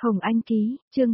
Hồng Anh ký, chương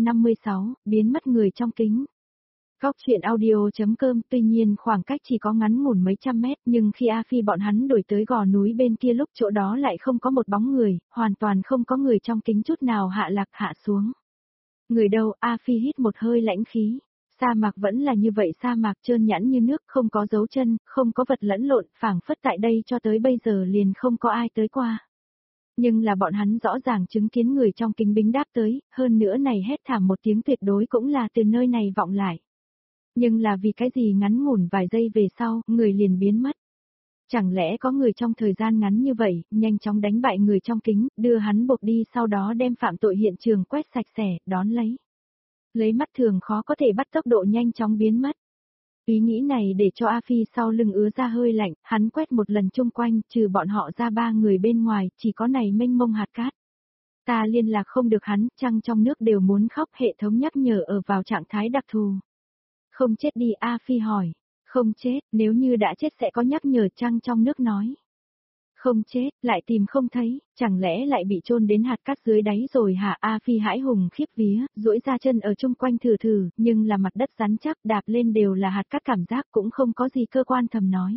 256, biến mất người trong kính. Góc chuyện audio.com. Tuy nhiên khoảng cách chỉ có ngắn ngủn mấy trăm mét, nhưng khi A Phi bọn hắn đổi tới gò núi bên kia lúc chỗ đó lại không có một bóng người, hoàn toàn không có người trong kính chút nào hạ lạc hạ xuống. Người đâu? A Phi hít một hơi lãnh khí. Sa mạc vẫn là như vậy, sa mạc trơn nhẵn như nước, không có dấu chân, không có vật lẫn lộn, phảng phất tại đây cho tới bây giờ liền không có ai tới qua. Nhưng là bọn hắn rõ ràng chứng kiến người trong kính bính đáp tới, hơn nữa này hét thảm một tiếng tuyệt đối cũng là từ nơi này vọng lại. Nhưng là vì cái gì ngắn ngủn vài giây về sau, người liền biến mất. Chẳng lẽ có người trong thời gian ngắn như vậy, nhanh chóng đánh bại người trong kính, đưa hắn buộc đi sau đó đem phạm tội hiện trường quét sạch sẽ, đón lấy. Lấy mắt thường khó có thể bắt tốc độ nhanh chóng biến mất. Ý nghĩ này để cho A Phi sau lưng ứa ra hơi lạnh, hắn quét một lần chung quanh, trừ bọn họ ra ba người bên ngoài, chỉ có này mênh mông hạt cát. Ta liên lạc không được hắn, trăng trong nước đều muốn khóc, hệ thống nhắc nhở ở vào trạng thái đặc thù. Không chết đi, A Phi hỏi. Không chết, nếu như đã chết sẽ có nhắc nhở, trăng trong nước nói. Không chết, lại tìm không thấy, chẳng lẽ lại bị chôn đến hạt cát dưới đáy rồi hả? A Phi hãi hùng khiếp vía, duỗi ra chân ở chung quanh thử thử, nhưng là mặt đất rắn chắc, đạp lên đều là hạt cát, cảm giác cũng không có gì cơ quan thầm nói.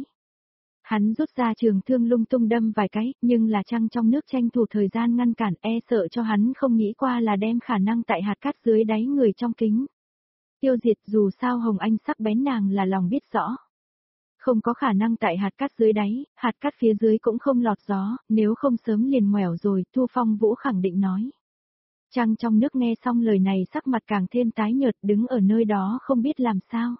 Hắn rút ra trường thương lung tung đâm vài cái, nhưng là trăng trong nước tranh thủ thời gian ngăn cản, e sợ cho hắn không nghĩ qua là đem khả năng tại hạt cát dưới đáy người trong kính tiêu diệt, dù sao Hồng Anh sắc bén nàng là lòng biết rõ. Không có khả năng tại hạt cát dưới đáy, hạt cát phía dưới cũng không lọt gió, nếu không sớm liền ngoẻo rồi, Thu Phong Vũ khẳng định nói. Trăng trong nước nghe xong lời này sắc mặt càng thêm tái nhợt, đứng ở nơi đó không biết làm sao.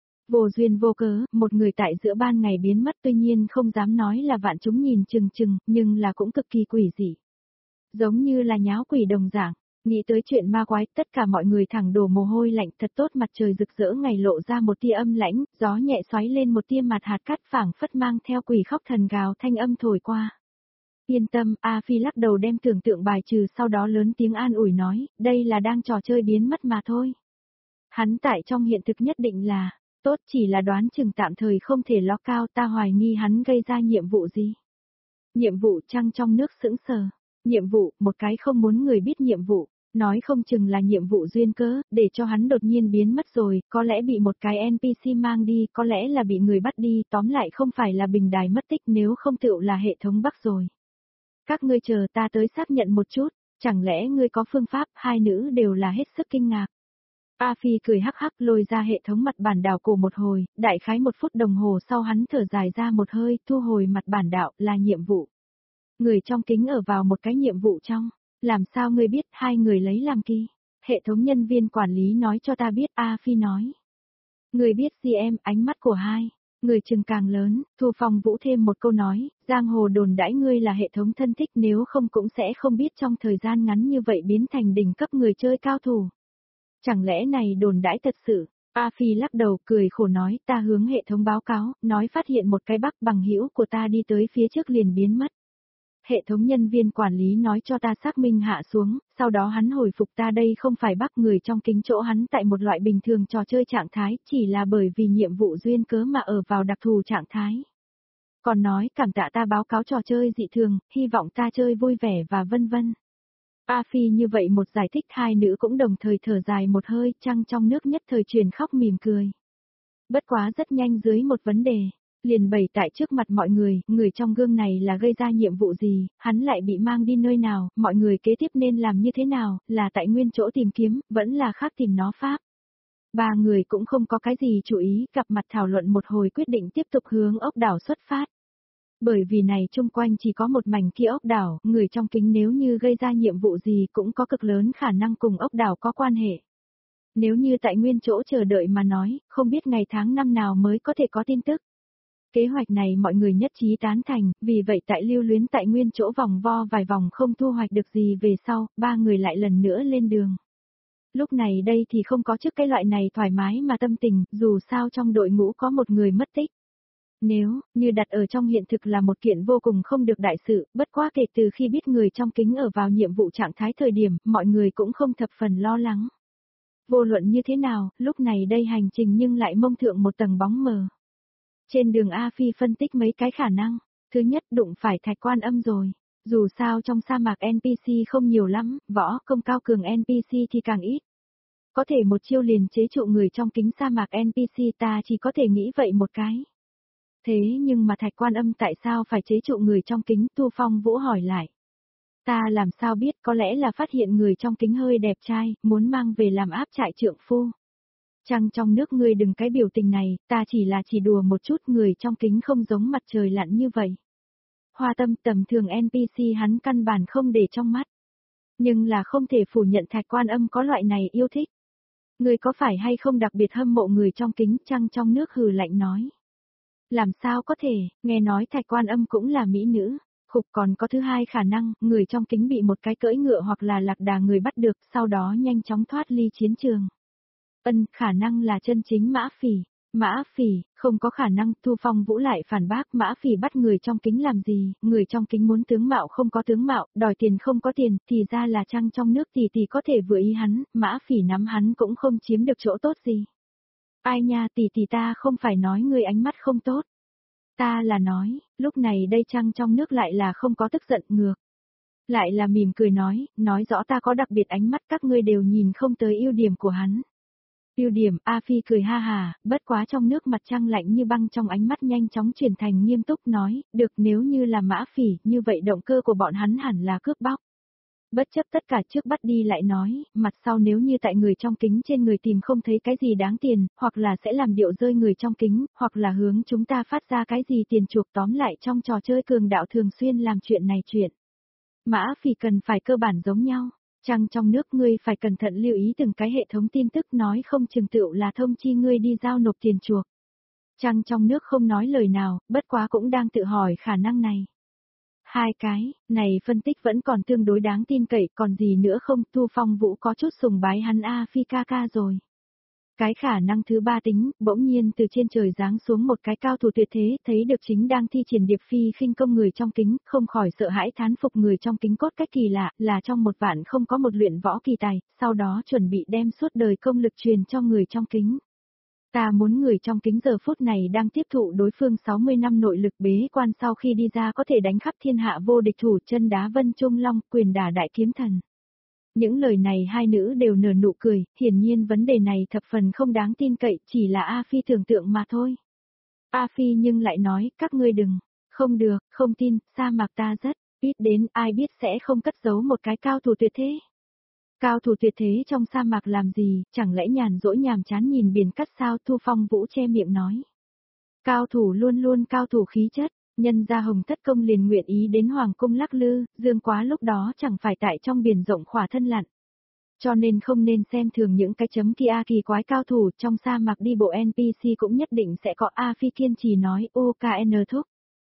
Vô duyên vô cớ, một người tại giữa ban ngày biến mất, tuy nhiên không dám nói là vạn chúng nhìn chừng chừng, nhưng là cũng cực kỳ quỷ dị. Giống như là nháo quỷ đồng dạng. Nghĩ tới chuyện ma quái, tất cả mọi người thẳng đổ mồ hôi lạnh, thật tốt, mặt trời rực rỡ ngày lộ ra một tia âm lãnh, gió nhẹ xoáy lên một tia mặt hạt cát, phảng phất mang theo quỷ khóc thần gào thanh âm thổi qua. Yên tâm, A Phi lắc đầu đem tưởng tượng bài trừ, sau đó lớn tiếng an ủi nói, đây là đang trò chơi biến mất mà thôi. Hắn tại trong hiện thực nhất định là, tốt, chỉ là đoán chừng tạm thời không thể ló cao, ta hoài nghi hắn gây ra nhiệm vụ gì. Nhiệm vụ? Trăng trong nước sững sờ. Nhiệm vụ? Một cái không muốn người biết nhiệm vụ. Nói không chừng là nhiệm vụ duyên cớ, để cho hắn đột nhiên biến mất rồi, có lẽ bị một cái NPC mang đi, có lẽ là bị người bắt đi, tóm lại không phải là bình đài mất tích, nếu không tựu là hệ thống bắt rồi. Các ngươi chờ ta tới xác nhận một chút, chẳng lẽ ngươi có phương pháp? Hai nữ đều là hết sức kinh ngạc. A Phi cười hắc hắc lôi ra hệ thống mặt bản đảo cổ một hồi, đại khái 1 phút đồng hồ sau hắn thở dài ra một hơi, thu hồi mặt bản đảo, là nhiệm vụ. Người trong kính ở vào một cái nhiệm vụ trong. Làm sao ngươi biết? Hai người lấy làm kỳ. Hệ thống nhân viên quản lý nói cho ta biết, A Phi nói. Người biết gì em? Ánh mắt của hai người chừng càng lớn, Thu Phong Vũ thêm một câu nói, giang hồ đồn đãi ngươi là hệ thống thân thích, nếu không cũng sẽ không biết trong thời gian ngắn như vậy biến thành đỉnh cấp người chơi cao thủ. Chẳng lẽ này đồn đãi thật sự? A Phi lắc đầu cười khổ nói, ta hướng hệ thống báo cáo, nói phát hiện một cái bắc bằng hữu của ta đi tới phía trước liền biến mất. Hệ thống nhân viên quản lý nói cho ta xác minh hạ xuống, sau đó hắn hồi phục ta đây không phải bắt người trong kính chỗ hắn tại một loại bình thường trò chơi trạng thái, chỉ là bởi vì nhiệm vụ duyên cớ mà ở vào đặc thù trạng thái. Còn nói cảm tạ ta báo cáo trò chơi dị thường, hy vọng ta chơi vui vẻ và vân vân. A Phi như vậy một giải thích, hai nữ cũng đồng thời thở dài một hơi, trăng trong nước nhất thời truyền khóc mỉm cười. Bất quá rất nhanh dưới một vấn đề. Liền bày tại trước mặt mọi người, người trong gương này là gây ra nhiệm vụ gì, hắn lại bị mang đi nơi nào, mọi người kế tiếp nên làm như thế nào, là tại nguyên chỗ tìm kiếm, vẫn là khác tìm nó pháp. Ba người cũng không có cái gì chú ý, gặp mặt thảo luận một hồi quyết định tiếp tục hướng ốc đảo xuất phát. Bởi vì này chung quanh chỉ có một mảnh kia ốc đảo, người trong kính nếu như gây ra nhiệm vụ gì cũng có cực lớn khả năng cùng ốc đảo có quan hệ. Nếu như tại nguyên chỗ chờ đợi mà nói, không biết ngày tháng năm nào mới có thể có tin tức. Kế hoạch này mọi người nhất trí tán thành, vì vậy tại lưu luyến tại nguyên chỗ vòng vo vài vòng không thu hoạch được gì về sau, ba người lại lần nữa lên đường. Lúc này đây thì không có trước cái loại này thoải mái mà tâm tình, dù sao trong đội ngũ có một người mất tích. Nếu, như đặt ở trong hiện thực là một kiện vô cùng không được đại sự, bất quá kể từ khi biết người trong kính ở vào nhiệm vụ trạng thái thời điểm, mọi người cũng không thập phần lo lắng. Vô luận như thế nào, lúc này đây hành trình nhưng lại mông thượng một tầng bóng mờ. Trên đường A Phi phân tích mấy cái khả năng. Thứ nhất, đụng phải Thạch Quan Âm rồi. Dù sao trong sa mạc NPC không nhiều lắm, võ công cao cường NPC thì càng ít. Có thể một chiêu liền chế trụ người trong kính sa mạc NPC ta chỉ có thể nghĩ vậy một cái. Thế nhưng mà Thạch Quan Âm tại sao phải chế trụ người trong kính? Tu Phong Vũ hỏi lại. Ta làm sao biết, có lẽ là phát hiện người trong kính hơi đẹp trai, muốn mang về làm áp trại trượng phu. Trăng trong nước ngươi đừng cái biểu tình này, ta chỉ đùa một chút, người trong kính không giống mặt trời lặn như vậy. Hoa Tâm tầm thường NPC hắn căn bản không để trong mắt. Nhưng là không thể phủ nhận Thạch Quan Âm có loại này yêu thích. Ngươi có phải hay không đặc biệt hâm mộ người trong kính? Trăng trong nước hừ lạnh nói. Làm sao có thể, nghe nói Thạch Quan Âm cũng là mỹ nữ. Khục, còn có thứ hai khả năng, người trong kính bị một cái cưỡi ngựa hoặc là lạc đà người bắt được, sau đó nhanh chóng thoát ly chiến trường. Khả năng là chân chính Mã Phỉ. Mã Phỉ, không có khả năng. Thu Phong Vũ lại phản bác, Mã Phỉ bắt người trong kính làm gì? Người trong kính muốn tướng mạo không có tướng mạo, đòi tiền không có tiền, thì ra là Trăng trong nước tỷ có thể vừa ý hắn, Mã Phỉ nắm hắn cũng không chiếm được chỗ tốt gì. Ai nha, tỷ ta không phải nói người ánh mắt không tốt. Ta là nói, lúc này đây Trăng trong nước lại là không có tức giận, ngược. Lại là mỉm cười nói rõ ta có đặc biệt ánh mắt, các ngươi đều nhìn không tới ưu điểm của hắn. Ưu điểm? A Phi cười ha hà, bất quá trong nước mặt trăng lạnh như băng, trong ánh mắt nhanh chóng chuyển thành nghiêm túc nói, được, nếu như là Mã Phỉ, như vậy động cơ của bọn hắn hẳn là cướp bóc. Bất chấp tất cả trước bắt đi lại nói, mặt sau nếu như tại người trong kính trên người tìm không thấy cái gì đáng tiền, hoặc là sẽ làm điệu rơi người trong kính, hoặc là hướng chúng ta phát ra cái gì tiền chuộc, tóm lại trong trò chơi cường đạo thường xuyên làm chuyện này chuyện. Mã Phỉ cần phải cơ bản giống nhau. Trăng trong nước ngươi phải cẩn thận lưu ý từng cái hệ thống tin tức, nói không chừng tựu là thông chi ngươi đi giao nộp tiền chuộc. Trăng trong nước không nói lời nào, bất quá cũng đang tự hỏi khả năng này. Hai cái, này phân tích vẫn còn tương đối đáng tin cậy, còn gì nữa không? Thu Phong Vũ có chút sùng bái hắn A Phi ca ca rồi. Cái khả năng thứ ba tính, bỗng nhiên từ trên trời giáng xuống một cái cao thủ tuyệt thế, thấy được chính đang thi triển điệp phi khinh công người trong kính, không khỏi sợ hãi thán phục người trong kính cốt cách kỳ lạ, là trong một vạn không có một luyện võ kỳ tài, sau đó chuẩn bị đem suốt đời công lực truyền cho người trong kính. Ta muốn người trong kính giờ phút này đang tiếp thụ đối phương 60 năm nội lực bế quan, sau khi đi ra có thể đánh khắp thiên hạ vô địch, thủ chân đá Vân Trung Long, quyền đả đại kiếm thần. Những lời này hai nữ đều nở nụ cười, hiển nhiên vấn đề này thập phần không đáng tin cậy, chỉ là A Phi tưởng tượng mà thôi. A Phi nhưng lại nói, các ngươi đừng, không được, không tin, sa mạc ta rất ít đến, ai biết sẽ không cất giấu một cái cao thủ tuyệt thế. Cao thủ tuyệt thế trong sa mạc làm gì, chẳng lẽ nhàn rỗi nhàm chán nhìn biển cắt sao? Thu Phong Vũ che miệng nói. Cao thủ luôn luôn cao thủ khí chất. Nhân gia Hồng Thất Công liền nguyện ý đến Hoàng Cung lắc lư, Dương Quá lúc đó chẳng phải tại trong biển rộng khỏa thân lặn. Cho nên không nên xem thường những cái chấm kia kỳ quái cao thủ, trong sa mạc đi bộ NPC cũng nhất định sẽ có. A Phi kiên trì nói, OKN thúc.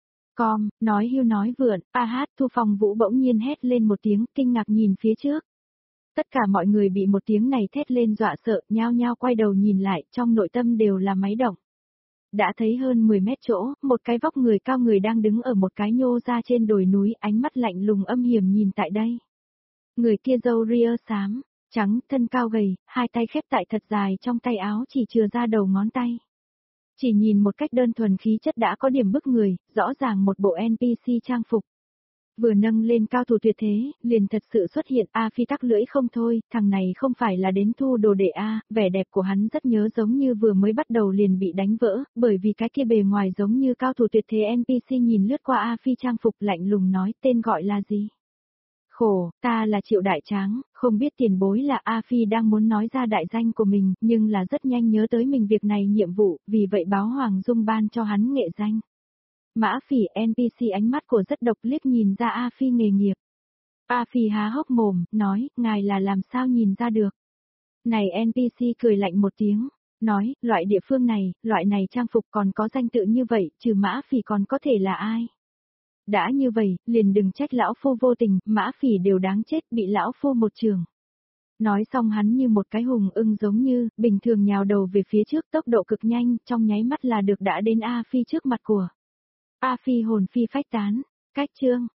Nói hưu nói vượn, hát. Thu Phong Vũ bỗng nhiên hét lên một tiếng, kinh ngạc nhìn phía trước. Tất cả mọi người bị một tiếng này thét lên dọa sợ, nhao nhao quay đầu nhìn lại, trong nội tâm đều là máy động. Đã thấy hơn 10 mét chỗ, một cái vóc người cao người đang đứng ở một cái nhô ra trên đồi núi, ánh mắt lạnh lùng âm hiểm nhìn tại đây. Người kia râu ria xám, trắng, thân cao gầy, hai tay khép tại thật dài trong tay áo chỉ chừa ra đầu ngón tay. Chỉ nhìn một cách đơn thuần khí chất đã có điểm bức người, rõ ràng một bộ NPC trang phục. Vừa nâng lên cao thủ tuyệt thế, liền thật sự xuất hiện. A Phi tắc lưỡi không thôi, thằng này không phải là đến thu đồ đệ A, vẻ đẹp của hắn rất nhớ giống như vừa mới bắt đầu liền bị đánh vỡ, bởi vì cái kia bề ngoài giống như cao thủ tuyệt thế. NPC nhìn lướt qua A Phi trang phục lạnh lùng nói, tên gọi là gì? Khổ, ta là Triệu Đại Tráng, không biết tiền bối là. A Phi đang muốn nói ra đại danh của mình, nhưng là rất nhanh nhớ tới mình việc này nhiệm vụ, vì vậy báo Hoàng Dung ban cho hắn nghệ danh. Mã Phỉ NPC ánh mắt của rất độc, liếc nhìn ra A Phi nghề nghiệp. A Phi há hốc mồm, nói, ngài là làm sao nhìn ra được. Này NPC cười lạnh một tiếng, nói, loại địa phương này, loại này trang phục còn có danh tự như vậy, trừ Mã Phỉ còn có thể là ai. Đã như vậy, liền đừng trách lão phu vô tình, Mã Phỉ đều đáng chết, bị lão phu một trường. Nói xong hắn như một cái hùng ưng giống như, bình thường nhào đầu về phía trước, tốc độ cực nhanh, trong nháy mắt là được đã đến A Phi trước mặt của. A Phi hồn phi phách tán, cách chương.